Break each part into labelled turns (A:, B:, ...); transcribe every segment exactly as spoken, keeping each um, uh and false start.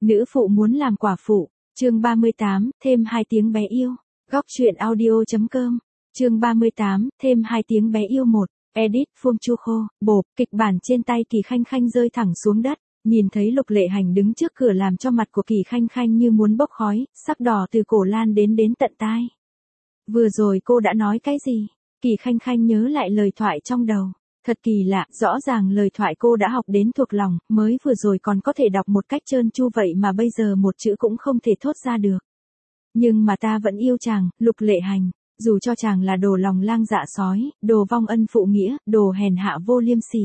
A: Nữ phụ muốn làm quả phụ, chương ba mươi tám, thêm hai tiếng bé yêu. Góc truyện audio.com, chương ba mươi tám, thêm hai tiếng bé yêu một. Edit Phương Chu Khô, bộp, kịch bản trên tay Kỳ Khanh Khanh rơi thẳng xuống đất, nhìn thấy Lục Lệ Hành đứng trước cửa làm cho mặt của Kỳ Khanh Khanh như muốn bốc khói, sắc đỏ từ cổ lan đến đến tận tai. Vừa rồi cô đã nói cái gì? Kỳ Khanh Khanh nhớ lại lời thoại trong đầu. Thật kỳ lạ, rõ ràng lời thoại cô đã học đến thuộc lòng, mới vừa rồi còn có thể đọc một cách trơn tru vậy mà bây giờ một chữ cũng không thể thốt ra được. Nhưng mà ta vẫn yêu chàng, Lục Lệ Hành, dù cho chàng là đồ lòng lang dạ sói, đồ vong ân phụ nghĩa, đồ hèn hạ vô liêm sỉ.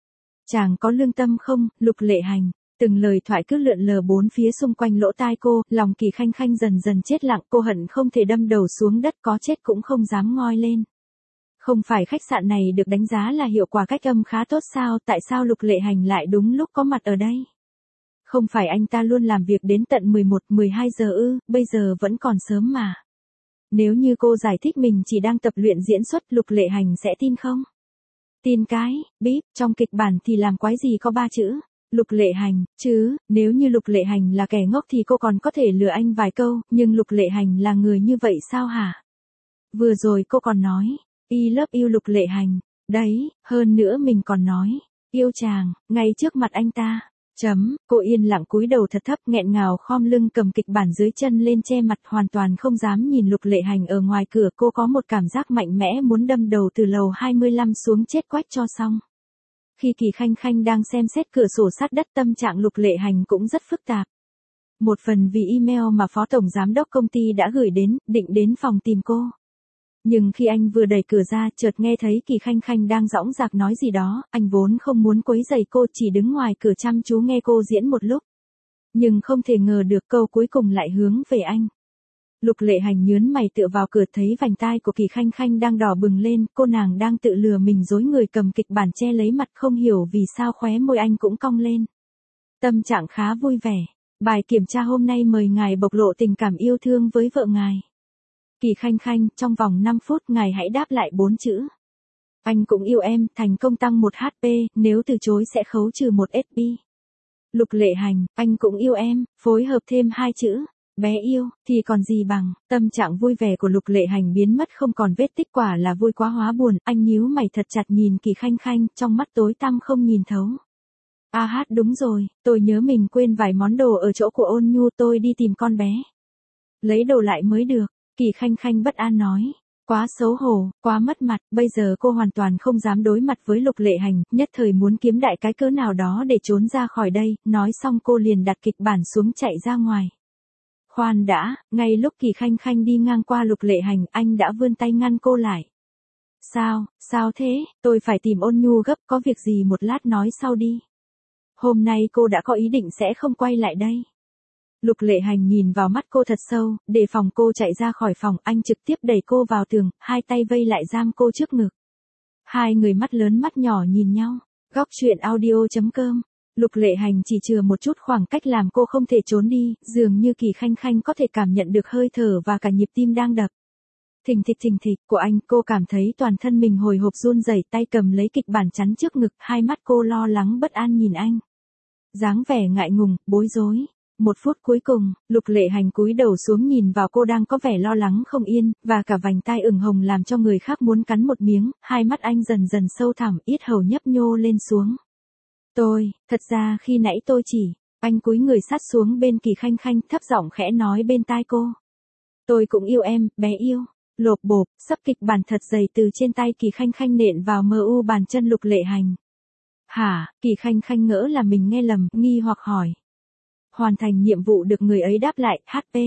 A: Chàng có lương tâm không, Lục Lệ Hành? Từng lời thoại cứ lượn lờ bốn phía xung quanh lỗ tai cô, lòng Kỳ Khanh Khanh dần dần chết lặng, cô hận không thể đâm đầu xuống đất, có chết cũng không dám ngoi lên. Không phải khách sạn này được đánh giá là hiệu quả cách âm khá tốt sao, tại sao Lục Lệ Hành lại đúng lúc có mặt ở đây? Không phải anh ta luôn làm việc đến tận mười một, mười hai giờ ư, bây giờ vẫn còn sớm mà. Nếu như cô giải thích mình chỉ đang tập luyện diễn xuất, Lục Lệ Hành sẽ tin không? Tin cái, bíp, trong kịch bản thì làm quái gì có ba chữ, Lục Lệ Hành, chứ, nếu như Lục Lệ Hành là kẻ ngốc thì cô còn có thể lừa anh vài câu, nhưng Lục Lệ Hành là người như vậy sao hả? Vừa rồi cô còn nói, I love you Lục Lệ Hành, đấy, hơn nữa mình còn nói, yêu chàng, ngay trước mặt anh ta. Chấm, cô yên lặng cúi đầu thật thấp, nghẹn ngào khom lưng cầm kịch bản dưới chân lên che mặt, hoàn toàn không dám nhìn Lục Lệ Hành ở ngoài cửa. Cô có một cảm giác mạnh mẽ muốn đâm đầu từ lầu hai mươi lăm xuống chết quách cho xong. Khi Kỳ Khanh Khanh đang xem xét cửa sổ sát đất, tâm trạng Lục Lệ Hành cũng rất phức tạp. Một phần vì email mà phó tổng giám đốc công ty đã gửi đến, định đến phòng tìm cô. Nhưng khi anh vừa đẩy cửa ra, chợt nghe thấy Kỳ Khanh Khanh đang dõng dạc nói gì đó, anh vốn không muốn quấy rầy cô, chỉ đứng ngoài cửa chăm chú nghe cô diễn một lúc. Nhưng không thể ngờ được câu cuối cùng lại hướng về anh. Lục Lệ Hành nhớn mày tựa vào cửa, thấy vành tai của Kỳ Khanh Khanh đang đỏ bừng lên, cô nàng đang tự lừa mình dối người, cầm kịch bản che lấy mặt, không hiểu vì sao khóe môi anh cũng cong lên. Tâm trạng khá vui vẻ. Bài kiểm tra hôm nay mời ngài bộc lộ tình cảm yêu thương với vợ ngài. Kỳ Khanh Khanh, trong vòng năm phút ngài hãy đáp lại bốn chữ. Anh cũng yêu em, thành công tăng một hát pê, nếu từ chối sẽ khấu trừ một ét pê. Lục Lệ Hành, anh cũng yêu em, phối hợp thêm hai chữ, bé yêu, thì còn gì bằng. Tâm trạng vui vẻ của Lục Lệ Hành biến mất không còn vết tích, quả là vui quá hóa buồn, anh nhíu mày thật chặt nhìn Kỳ Khanh Khanh, trong mắt tối tăm không nhìn thấu. À hát đúng rồi, tôi nhớ mình quên vài món đồ ở chỗ của Ôn Nhu, tôi đi tìm con bé. Lấy đồ lại mới được. Kỳ Khanh Khanh bất an nói, quá xấu hổ, quá mất mặt, bây giờ cô hoàn toàn không dám đối mặt với Lục Lệ Hành, nhất thời muốn kiếm đại cái cớ nào đó để trốn ra khỏi đây, nói xong cô liền đặt kịch bản xuống chạy ra ngoài. Khoan đã, ngay lúc Kỳ Khanh Khanh đi ngang qua Lục Lệ Hành, anh đã vươn tay ngăn cô lại. Sao, sao thế, tôi phải tìm Ôn Nhu gấp, có việc gì một lát nói sau đi. Hôm nay cô đã có ý định sẽ không quay lại đây. Lục Lệ Hành nhìn vào mắt cô thật sâu, để phòng cô chạy ra khỏi phòng, anh trực tiếp đẩy cô vào tường, hai tay vây lại giam cô trước ngực. Hai người mắt lớn mắt nhỏ nhìn nhau. Góc truyện audio.com. Lục Lệ Hành chỉ chừa một chút khoảng cách làm cô không thể trốn đi, dường như Kỳ Khanh Khanh có thể cảm nhận được hơi thở và cả nhịp tim đang đập. Thình thịch thình thịch của anh, cô cảm thấy toàn thân mình hồi hộp run rẩy, tay cầm lấy kịch bản chắn trước ngực, hai mắt cô lo lắng bất an nhìn anh. Dáng vẻ ngại ngùng, bối rối. Một phút cuối cùng, Lục Lệ Hành cúi đầu xuống nhìn vào cô đang có vẻ lo lắng không yên, và cả vành tai ửng hồng làm cho người khác muốn cắn một miếng, hai mắt anh dần dần sâu thẳm, yết hầu nhấp nhô lên xuống. Tôi, thật ra khi nãy tôi chỉ, anh cúi người sát xuống bên Kỳ Khanh Khanh, thấp giọng khẽ nói bên tai cô. Tôi cũng yêu em, bé yêu. Lộp bộp, sấp kịch bản thật dày từ trên tay Kỳ Khanh Khanh nện vào mờ u bàn chân Lục Lệ Hành. Hả, Kỳ Khanh Khanh ngỡ là mình nghe lầm, nghi hoặc hỏi. Hoàn thành nhiệm vụ được người ấy đáp lại, hát pê.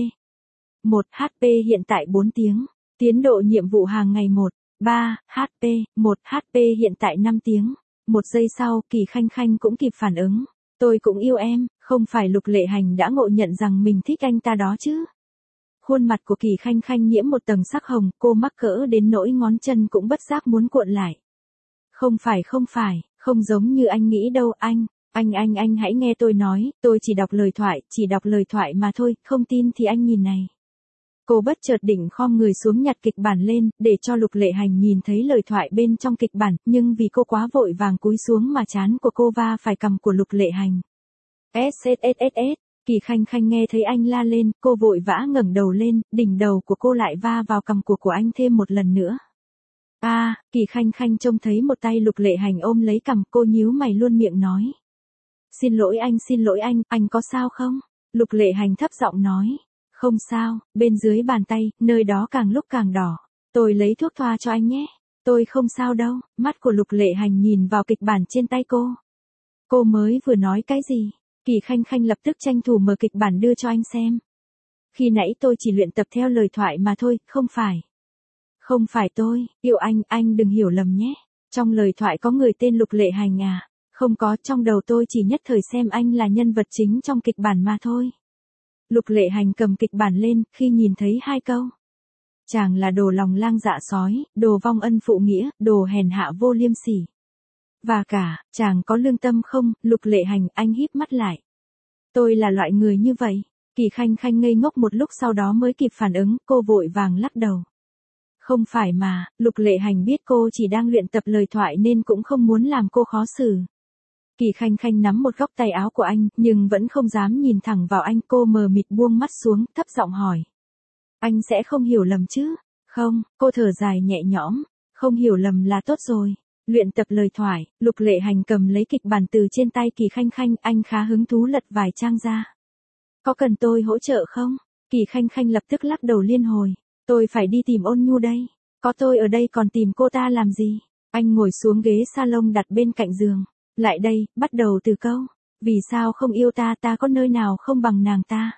A: một hát pê hiện tại bốn tiếng. Tiến độ nhiệm vụ hàng ngày một, ba hát pê, một hát pê hiện tại năm tiếng. Một giây sau, Kỳ Khanh Khanh cũng kịp phản ứng. Tôi cũng yêu em, không phải Lục Lệ Hành đã ngộ nhận rằng mình thích anh ta đó chứ. Khuôn mặt của Kỳ Khanh Khanh nhiễm một tầng sắc hồng, cô mắc cỡ đến nỗi ngón chân cũng bất giác muốn cuộn lại. Không phải không phải, không giống như anh nghĩ đâu anh. Anh anh anh hãy nghe tôi nói, tôi chỉ đọc lời thoại, chỉ đọc lời thoại mà thôi, không tin thì anh nhìn này. Cô bất chợt định khom người xuống nhặt kịch bản lên, để cho Lục Lệ Hành nhìn thấy lời thoại bên trong kịch bản, nhưng vì cô quá vội vàng cúi xuống mà trán của cô va phải cằm của Lục Lệ Hành. ét ét ét ét ét, Kỳ Khanh Khanh nghe thấy anh la lên, cô vội vã ngẩng đầu lên, đỉnh đầu của cô lại va vào cằm của của anh thêm một lần nữa. A, à, Kỳ Khanh Khanh trông thấy một tay Lục Lệ Hành ôm lấy cằm, cô nhíu mày luôn miệng nói. Xin lỗi anh, xin lỗi anh, anh có sao không? Lục Lệ Hành thấp giọng nói. Không sao, bên dưới bàn tay, nơi đó càng lúc càng đỏ. Tôi lấy thuốc thoa cho anh nhé. Tôi không sao đâu. Mắt của Lục Lệ Hành nhìn vào kịch bản trên tay cô. Cô mới vừa nói cái gì? Kỳ Khanh Khanh lập tức tranh thủ mở kịch bản đưa cho anh xem. Khi nãy tôi chỉ luyện tập theo lời thoại mà thôi, không phải. Không phải tôi, yêu anh, anh đừng hiểu lầm nhé. Trong lời thoại có người tên Lục Lệ Hành à? Không có, trong đầu tôi chỉ nhất thời xem anh là nhân vật chính trong kịch bản mà thôi. Lục Lệ Hành cầm kịch bản lên, khi nhìn thấy hai câu. Chàng là đồ lòng lang dạ sói, đồ vong ân phụ nghĩa, đồ hèn hạ vô liêm sỉ. Và cả, chàng có lương tâm không? Lục Lệ Hành, anh híp mắt lại. Tôi là loại người như vậy. Kỳ Khanh Khanh ngây ngốc một lúc sau đó mới kịp phản ứng, cô vội vàng lắc đầu. Không phải mà, Lục Lệ Hành biết cô chỉ đang luyện tập lời thoại nên cũng không muốn làm cô khó xử. Kỳ Khanh Khanh nắm một góc tay áo của anh, nhưng vẫn không dám nhìn thẳng vào anh, cô mờ mịt buông mắt xuống, thấp giọng hỏi. Anh sẽ không hiểu lầm chứ? Không, cô thở dài nhẹ nhõm, không hiểu lầm là tốt rồi. Luyện tập lời thoại, Lục Lệ Hành cầm lấy kịch bản từ trên tay Kỳ Khanh Khanh, anh khá hứng thú lật vài trang ra. Có cần tôi hỗ trợ không? Kỳ Khanh Khanh lập tức lắc đầu liên hồi. Tôi phải đi tìm Ôn Nhu đây. Có tôi ở đây còn tìm cô ta làm gì? Anh ngồi xuống ghế salon đặt bên cạnh giường. Lại đây, bắt đầu từ câu. Vì sao không yêu ta, ta có nơi nào không bằng nàng ta?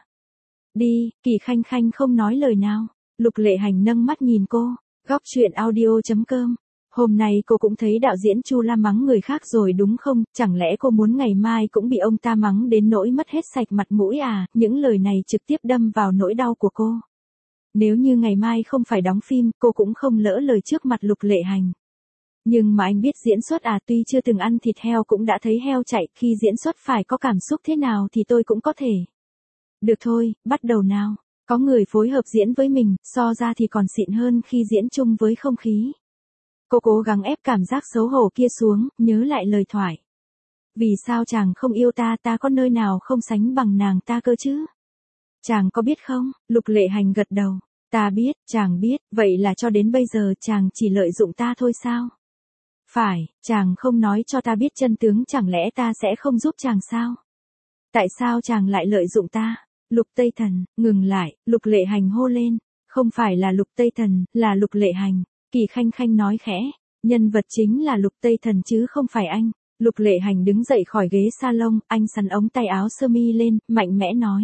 A: Đi, Kỳ Khanh Khanh không nói lời nào. Lục Lệ Hành nâng mắt nhìn cô. Góc truyện audio chấm com. Hôm nay cô cũng thấy đạo diễn Chu La mắng người khác rồi đúng không? Chẳng lẽ cô muốn ngày mai cũng bị ông ta mắng đến nỗi mất hết sạch mặt mũi à? Những lời này trực tiếp đâm vào nỗi đau của cô. Nếu như ngày mai không phải đóng phim, cô cũng không lỡ lời trước mặt Lục Lệ Hành. Nhưng mà anh biết diễn xuất à, tuy chưa từng ăn thịt heo cũng đã thấy heo chạy, khi diễn xuất phải có cảm xúc thế nào thì tôi cũng có thể. Được thôi, bắt đầu nào. Có người phối hợp diễn với mình, so ra thì còn xịn hơn khi diễn chung với không khí. Cô cố gắng ép cảm giác xấu hổ kia xuống, nhớ lại lời thoại. Vì sao chàng không yêu ta, ta có nơi nào không sánh bằng nàng ta cơ chứ? Chàng có biết không? Lục Lệ Hành gật đầu. Ta biết, chàng biết, vậy là cho đến bây giờ chàng chỉ lợi dụng ta thôi sao? Phải, chàng không nói cho ta biết chân tướng, chẳng lẽ ta sẽ không giúp chàng sao? Tại sao chàng lại lợi dụng ta? Lục Tây Thần, ngừng lại, Lục Lệ Hành hô lên. Không phải là Lục Tây Thần, là Lục Lệ Hành. Kỳ Khanh Khanh nói khẽ. Nhân vật chính là Lục Tây Thần chứ không phải anh. Lục Lệ Hành đứng dậy khỏi ghế salon, anh xắn ống tay áo sơ mi lên, mạnh mẽ nói.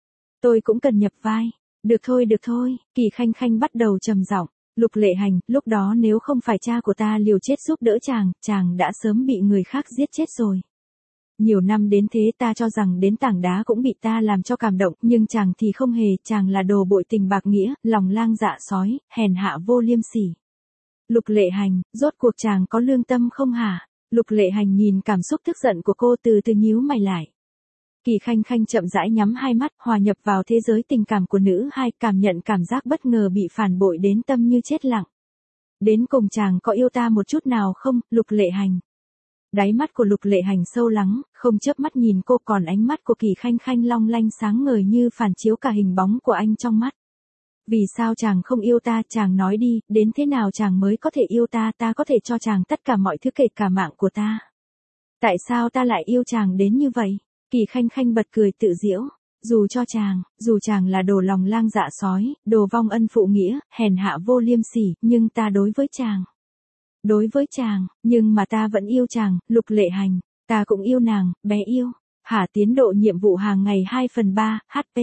A: Tôi cũng cần nhập vai. Được thôi được thôi, Kỳ Khanh Khanh bắt đầu trầm giọng. Lục Lệ Hành, lúc đó nếu không phải cha của ta liều chết giúp đỡ chàng, chàng đã sớm bị người khác giết chết rồi. Nhiều năm đến thế ta cho rằng đến tảng đá cũng bị ta làm cho cảm động, nhưng chàng thì không hề, chàng là đồ bội tình bạc nghĩa, lòng lang dạ sói, hèn hạ vô liêm sỉ. Lục Lệ Hành, rốt cuộc chàng có lương tâm không hả? Lục Lệ Hành nhìn cảm xúc tức giận của cô từ từ nhíu mày lại. Kỳ Khanh Khanh chậm rãi nhắm hai mắt, hòa nhập vào thế giới tình cảm của nữ hai, cảm nhận cảm giác bất ngờ bị phản bội đến tâm như chết lặng. Đến cùng chàng có yêu ta một chút nào không, Lục Lệ Hành? Đáy mắt của Lục Lệ Hành sâu lắng, không chớp mắt nhìn cô, còn ánh mắt của Kỳ Khanh Khanh long lanh sáng ngời như phản chiếu cả hình bóng của anh trong mắt. Vì sao chàng không yêu ta, chàng nói đi, đến thế nào chàng mới có thể yêu ta, ta có thể cho chàng tất cả mọi thứ kể cả mạng của ta. Tại sao ta lại yêu chàng đến như vậy? Kỳ Khanh Khanh bật cười tự giễu. Dù cho chàng, dù chàng là đồ lòng lang dạ sói, đồ vong ân phụ nghĩa, hèn hạ vô liêm sỉ, nhưng ta đối với chàng. Đối với chàng, nhưng mà ta vẫn yêu chàng, Lục Lệ Hành. Ta cũng yêu nàng, bé yêu. Hả, tiến độ nhiệm vụ hàng ngày hai phần ba, hát pê.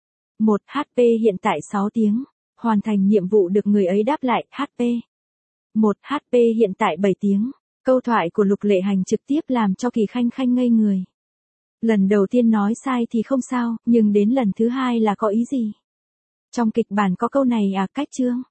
A: một hát pê hiện tại sáu tiếng. Hoàn thành nhiệm vụ được người ấy đáp lại, hát pê. một hát pê hiện tại bảy tiếng. Câu thoại của Lục Lệ Hành trực tiếp làm cho Kỳ Khanh Khanh ngây người. Lần đầu tiên nói sai thì không sao, nhưng đến lần thứ hai là có ý gì? Trong kịch bản có câu này à, cách chương.